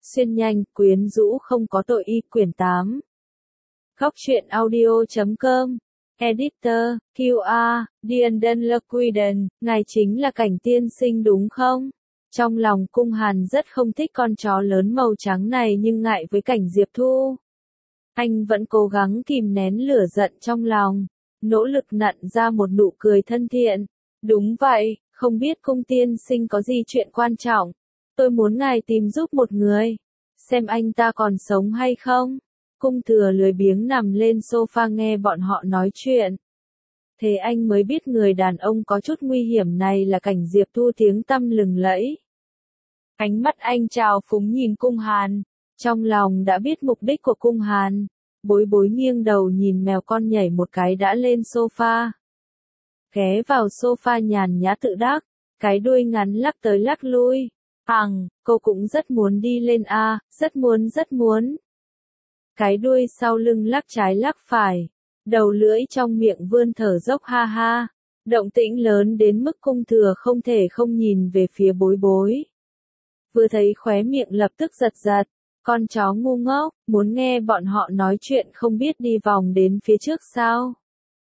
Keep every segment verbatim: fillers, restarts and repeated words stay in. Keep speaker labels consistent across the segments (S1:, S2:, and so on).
S1: Xuyên nhanh, quyến rũ không có tội y quyển tám. Góc truyện audio chấm com. Editor, quy a, Dienden Lequiden, ngài chính là Cảnh tiên sinh đúng không? Trong lòng Cung Hàn rất không thích con chó lớn màu trắng này nhưng ngại với Cảnh Diệp Thu. Anh vẫn cố gắng kìm nén lửa giận trong lòng, nỗ lực nặn ra một nụ cười thân thiện. Đúng vậy, không biết Cung tiên sinh có gì chuyện quan trọng. Tôi muốn ngài tìm giúp một người. Xem anh ta còn sống hay không. Cung Thừa lười biếng nằm lên sofa nghe bọn họ nói chuyện. Thế anh mới biết người đàn ông có chút nguy hiểm này là Cảnh Diệp Thu tiếng tăm lừng lẫy. Ánh mắt anh trào phúng nhìn Cung Hàn. Trong lòng đã biết mục đích của Cung Hàn. Bối bối nghiêng đầu nhìn mèo con nhảy một cái đã lên sofa. Ghé vào sofa nhàn nhã tự đắc. Cái đuôi ngắn lắc tới lắc lui. Hằng, cô cũng rất muốn đi lên a, rất muốn rất muốn. Cái đuôi sau lưng lắc trái lắc phải. Đầu lưỡi trong miệng vươn thở dốc ha ha. Động tĩnh lớn đến mức Cung Thừa không thể không nhìn về phía bối bối. Vừa thấy khóe miệng lập tức giật giật. Con chó ngu ngốc, muốn nghe bọn họ nói chuyện không biết đi vòng đến phía trước sao.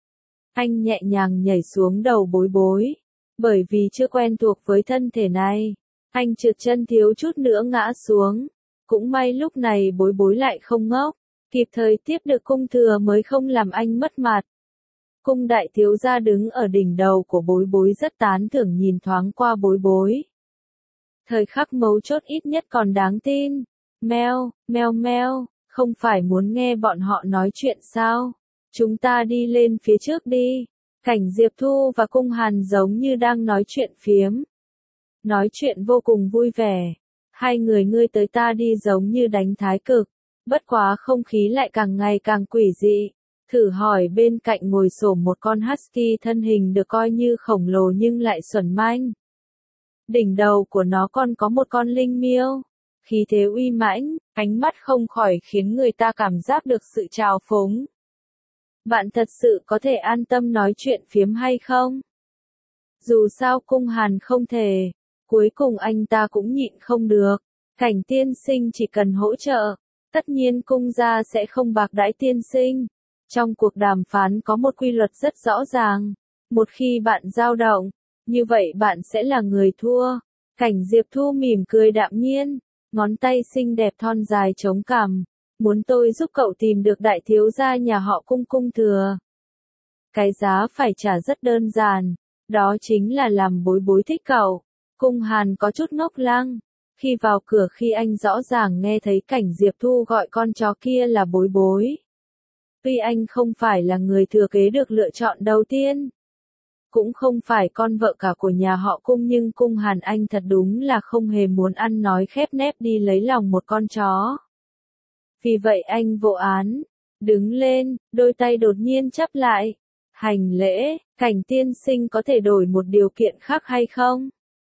S1: Anh nhẹ nhàng nhảy xuống đầu bối bối. Bởi vì chưa quen thuộc với thân thể này. Anh trượt chân thiếu chút nữa ngã xuống. Cũng may lúc này bối bối lại không ngốc. Kịp thời tiếp được Cung Thừa mới không làm anh mất mặt. Cung đại thiếu gia đứng ở đỉnh đầu của bối bối rất tán thưởng nhìn thoáng qua bối bối. Thời khắc mấu chốt ít nhất còn đáng tin. Meo, meo meo, không phải muốn nghe bọn họ nói chuyện sao? Chúng ta đi lên phía trước đi. Cảnh Diệp Thu và Cung Hàn giống như đang nói chuyện phiếm. Nói chuyện vô cùng vui vẻ. Hai người ngươi tới ta đi giống như đánh thái cực. Bất quá không khí lại càng ngày càng quỷ dị. Thử hỏi bên cạnh ngồi xổm một con husky thân hình được coi như khổng lồ nhưng lại xuẩn manh. Đỉnh đầu của nó còn có một con linh miêu. Khí thế uy mãnh, ánh mắt không khỏi khiến người ta cảm giác được sự trào phúng. Bạn thật sự có thể an tâm nói chuyện phiếm hay không? Dù sao Cung Hàn không thể. Cuối cùng anh ta cũng nhịn không được. Cảnh tiên sinh chỉ cần hỗ trợ. Tất nhiên Cung gia sẽ không bạc đãi tiên sinh. Trong cuộc đàm phán có một quy luật rất rõ ràng. Một khi bạn dao động, như vậy bạn sẽ là người thua. Cảnh Diệp Thu mỉm cười đạm nhiên. Ngón tay xinh đẹp thon dài chống cằm. Muốn tôi giúp cậu tìm được đại thiếu gia nhà họ Cung Cung Thừa. Cái giá phải trả rất đơn giản. Đó chính là làm bối bối thích cậu. Cung Hàn có chút ngốc lăng. Khi vào cửa khi anh rõ ràng nghe thấy Cảnh Diệp Thu gọi con chó kia là bối bối. Tuy anh không phải là người thừa kế được lựa chọn đầu tiên. Cũng không phải con vợ cả của nhà họ Cung nhưng Cung Hàn anh thật đúng là không hề muốn ăn nói khép nép đi lấy lòng một con chó. Vì vậy anh vô án. Đứng lên, đôi tay đột nhiên chắp lại. Hành lễ, Cảnh tiên sinh có thể đổi một điều kiện khác hay không?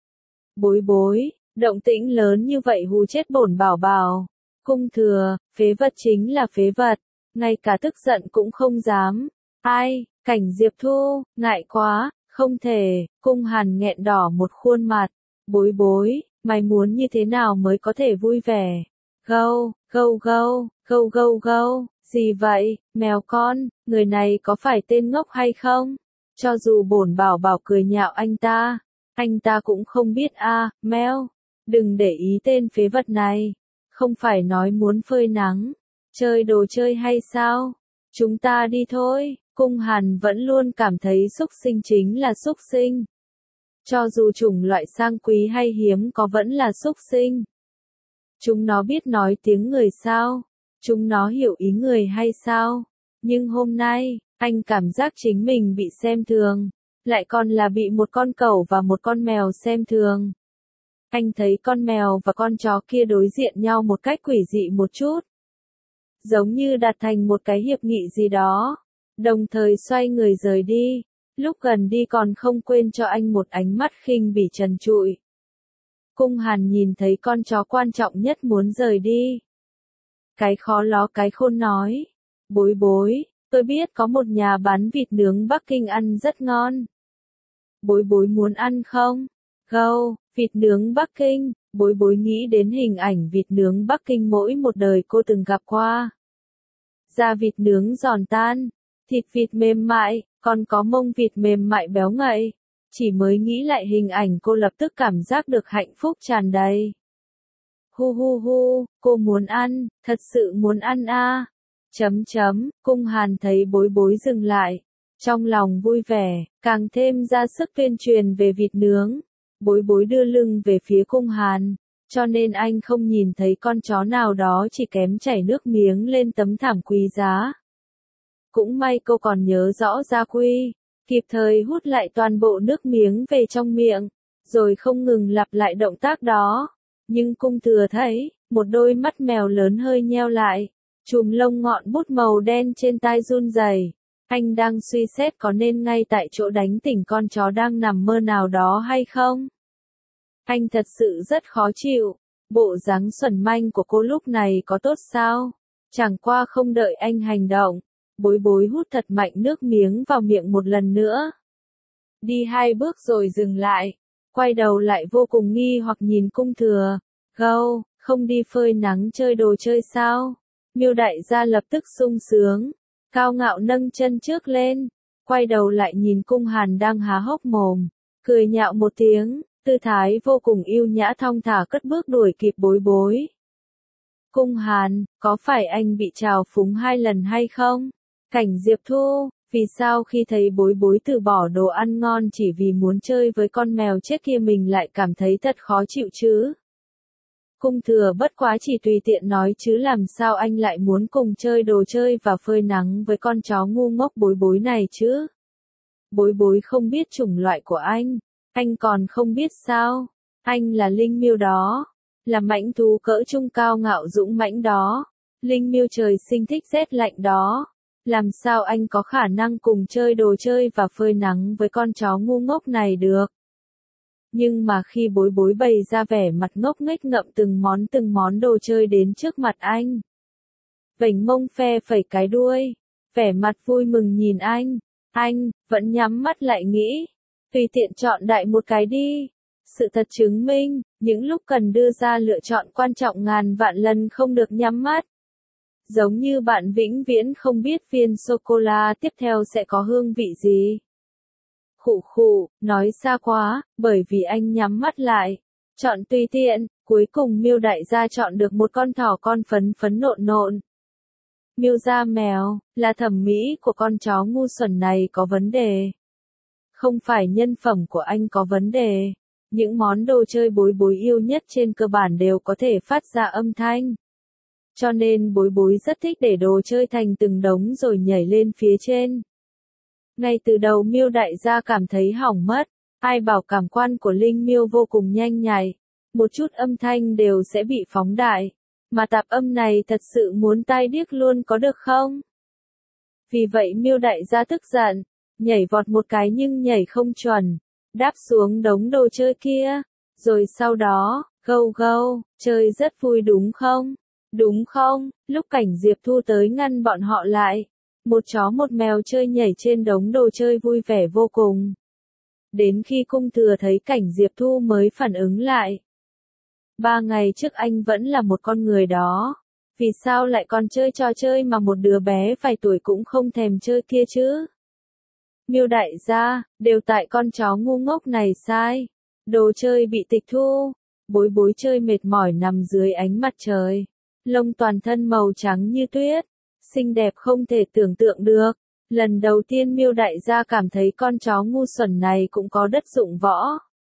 S1: Bối bối, động tĩnh lớn như vậy hù chết bổn bảo bảo. Cung Thừa, phế vật chính là phế vật. Ngay cả tức giận cũng không dám. Ai, Cảnh Diệp Thu, ngại quá, không thể. Cung Hàn nghẹn đỏ một khuôn mặt. Bối bối, mày muốn như thế nào mới có thể vui vẻ? Gâu, gâu gâu, gâu gâu gâu, gì vậy, mèo con, người này có phải tên ngốc hay không? Cho dù bổn bảo bảo cười nhạo anh ta, anh ta cũng không biết a, à, mèo. Đừng để ý tên phế vật này. Không phải nói muốn phơi nắng, chơi đồ chơi hay sao? Chúng ta đi thôi. Cung Hàn vẫn luôn cảm thấy súc sinh chính là súc sinh. Cho dù chủng loại sang quý hay hiếm có vẫn là súc sinh. Chúng nó biết nói tiếng người sao? Chúng nó hiểu ý người hay sao? Nhưng hôm nay, anh cảm giác chính mình bị xem thường. Lại còn là bị một con cẩu và một con mèo xem thường. Anh thấy con mèo và con chó kia đối diện nhau một cách quỷ dị một chút. Giống như đạt thành một cái hiệp nghị gì đó. Đồng thời xoay người rời đi. Lúc gần đi còn không quên cho anh một ánh mắt khinh bỉ trần trụi. Cung Hàn nhìn thấy con chó quan trọng nhất muốn rời đi. Cái khó ló cái khôn nói. Bối bối, tôi biết có một nhà bán vịt nướng Bắc Kinh ăn rất ngon. Bối bối muốn ăn không? Gâu, vịt nướng Bắc Kinh, Bối bối nghĩ đến hình ảnh vịt nướng Bắc Kinh mỗi một đời cô từng gặp qua. Da vịt nướng giòn tan, thịt vịt mềm mại, còn có mông vịt mềm mại béo ngậy. Chỉ mới nghĩ lại hình ảnh cô lập tức cảm giác được hạnh phúc tràn đầy. Hu hu hu, cô muốn ăn, thật sự muốn ăn a. À. Chấm chấm, Cung Hàn thấy bối bối dừng lại. Trong lòng vui vẻ, càng thêm ra sức tuyên truyền về vịt nướng. Bối bối đưa lưng về phía Cung Hàn, cho nên anh không nhìn thấy con chó nào đó chỉ kém chảy nước miếng lên tấm thảm quý giá. Cũng may cô còn nhớ rõ gia quy, kịp thời hút lại toàn bộ nước miếng về trong miệng, rồi không ngừng lặp lại động tác đó. Nhưng Cung Thừa thấy, một đôi mắt mèo lớn hơi nheo lại, chùm lông ngọn bút màu đen trên tai run rẩy. Anh đang suy xét có nên ngay tại chỗ đánh tỉnh con chó đang nằm mơ nào đó hay không? Anh thật sự rất khó chịu. Bộ dáng xuẩn manh của cô lúc này có tốt sao? Chẳng qua không đợi anh hành động, bối bối hút thật mạnh nước miếng vào miệng một lần nữa. Đi hai bước rồi dừng lại, quay đầu lại vô cùng nghi hoặc nhìn Cung Thừa. Gâu, không đi phơi nắng chơi đồ chơi sao? Miêu đại gia lập tức sung sướng, cao ngạo nâng chân trước lên, quay đầu lại nhìn Cung Hàn đang há hốc mồm, cười nhạo một tiếng, tư thái vô cùng yêu nhã thong thả cất bước đuổi kịp bối bối. Cung Hàn, có phải anh bị trào phúng hai lần hay không? Cảnh Diệp Thu, vì sao khi thấy bối bối từ bỏ đồ ăn ngon chỉ vì muốn chơi với con mèo chết kia mình lại cảm thấy thật khó chịu chứ? Cung Thừa bất quá chỉ tùy tiện nói chứ làm sao anh lại muốn cùng chơi đồ chơi và phơi nắng với con chó ngu ngốc bối bối này chứ? Bối bối không biết chủng loại của anh, anh còn không biết sao? Anh là linh miêu đó, là mãnh thú cỡ trung cao ngạo dũng mãnh đó, linh miêu trời sinh thích rét lạnh đó. Làm sao anh có khả năng cùng chơi đồ chơi và phơi nắng với con chó ngu ngốc này được? Nhưng mà khi bối bối bày ra vẻ mặt ngốc nghếch ngậm từng món từng món đồ chơi đến trước mặt anh, vểnh mông phe phẩy cái đuôi, vẻ mặt vui mừng nhìn anh, anh vẫn nhắm mắt lại nghĩ, tùy tiện chọn đại một cái đi. Sự thật chứng minh, những lúc cần đưa ra lựa chọn quan trọng ngàn vạn lần không được nhắm mắt. Giống như bạn vĩnh viễn không biết viên sô-cô-la tiếp theo sẽ có hương vị gì. Khụ khụ, nói xa quá, bởi vì anh nhắm mắt lại, chọn tùy tiện, cuối cùng Miêu đại gia chọn được một con thỏ con phấn phấn nộn nộn. Miêu da mèo, là thẩm mỹ của con chó ngu xuẩn này có vấn đề. Không phải nhân phẩm của anh có vấn đề. Những món đồ chơi bối bối yêu nhất trên cơ bản đều có thể phát ra âm thanh. Cho nên bối bối rất thích để đồ chơi thành từng đống rồi nhảy lên phía trên. Ngay từ đầu Miêu đại gia cảm thấy hỏng mất, ai bảo cảm quan của linh miêu vô cùng nhanh nhạy, một chút âm thanh đều sẽ bị phóng đại, mà tạp âm này thật sự muốn tai điếc luôn có được không? Vì vậy Miêu đại gia tức giận, nhảy vọt một cái nhưng nhảy không chuẩn, đáp xuống đống đồ chơi kia, rồi sau đó, gâu gâu, chơi rất vui đúng không? Đúng không? Lúc Cảnh Diệp Thu tới ngăn bọn họ lại, một chó một mèo chơi nhảy trên đống đồ chơi vui vẻ vô cùng. Đến khi Cung Thừa thấy Cảnh Diệp Thu mới phản ứng lại. Ba ngày trước anh vẫn là một con người đó. Vì sao lại còn chơi trò chơi mà một đứa bé vài tuổi cũng không thèm chơi kia chứ? Miêu đại gia, đều tại con chó ngu ngốc này sai. Đồ chơi bị tịch thu. Bối bối chơi mệt mỏi nằm dưới ánh mặt trời. Lông toàn thân màu trắng như tuyết. Xinh đẹp không thể tưởng tượng được. Lần đầu tiên Miêu đại gia cảm thấy con chó ngu xuẩn này cũng có đất dụng võ.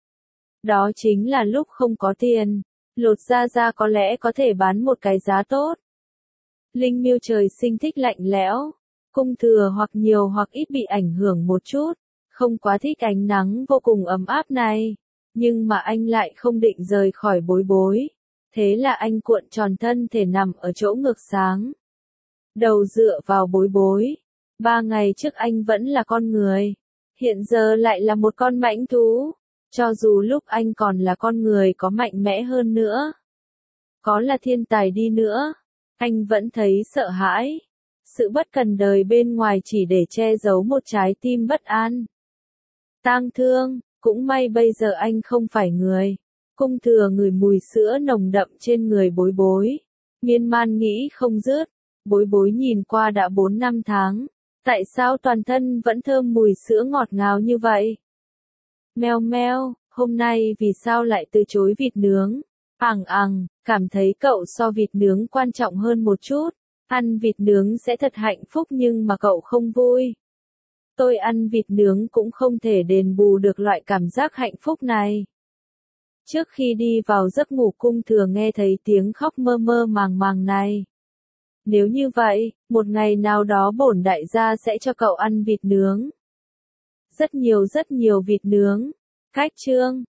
S1: Đó chính là lúc không có tiền. Lột da ra có lẽ có thể bán một cái giá tốt. Linh miêu trời sinh thích lạnh lẽo. Cung Thừa hoặc nhiều hoặc ít bị ảnh hưởng một chút. Không quá thích ánh nắng vô cùng ấm áp này. Nhưng mà anh lại không định rời khỏi bối bối. Thế là anh cuộn tròn thân thể nằm ở chỗ ngược sáng. Đầu dựa vào bối bối. Ba ngày trước anh vẫn là con người. Hiện giờ lại là một con mãnh thú. Cho dù lúc anh còn là con người có mạnh mẽ hơn nữa. Có là thiên tài đi nữa. Anh vẫn thấy sợ hãi. Sự bất cần đời bên ngoài chỉ để che giấu một trái tim bất an. Tang thương, cũng may bây giờ anh không phải người. Cung thừa ngửi mùi sữa nồng đậm trên người bối bối. Miên man nghĩ không dứt. Bối bối nhìn qua đã bốn năm tháng. Tại sao toàn thân vẫn thơm mùi sữa ngọt ngào như vậy? Meo meo, hôm nay vì sao lại từ chối vịt nướng? Ẳng ẳng, cảm thấy cậu so vịt nướng quan trọng hơn một chút. Ăn vịt nướng sẽ thật hạnh phúc nhưng mà cậu không vui. Tôi ăn vịt nướng cũng không thể đền bù được loại cảm giác hạnh phúc này. Trước khi đi vào giấc ngủ cung thừa nghe thấy tiếng khóc mơ mơ màng màng này. Nếu như vậy, một ngày nào đó bổn đại gia sẽ cho cậu ăn vịt nướng. Rất nhiều rất nhiều vịt nướng. Cách chương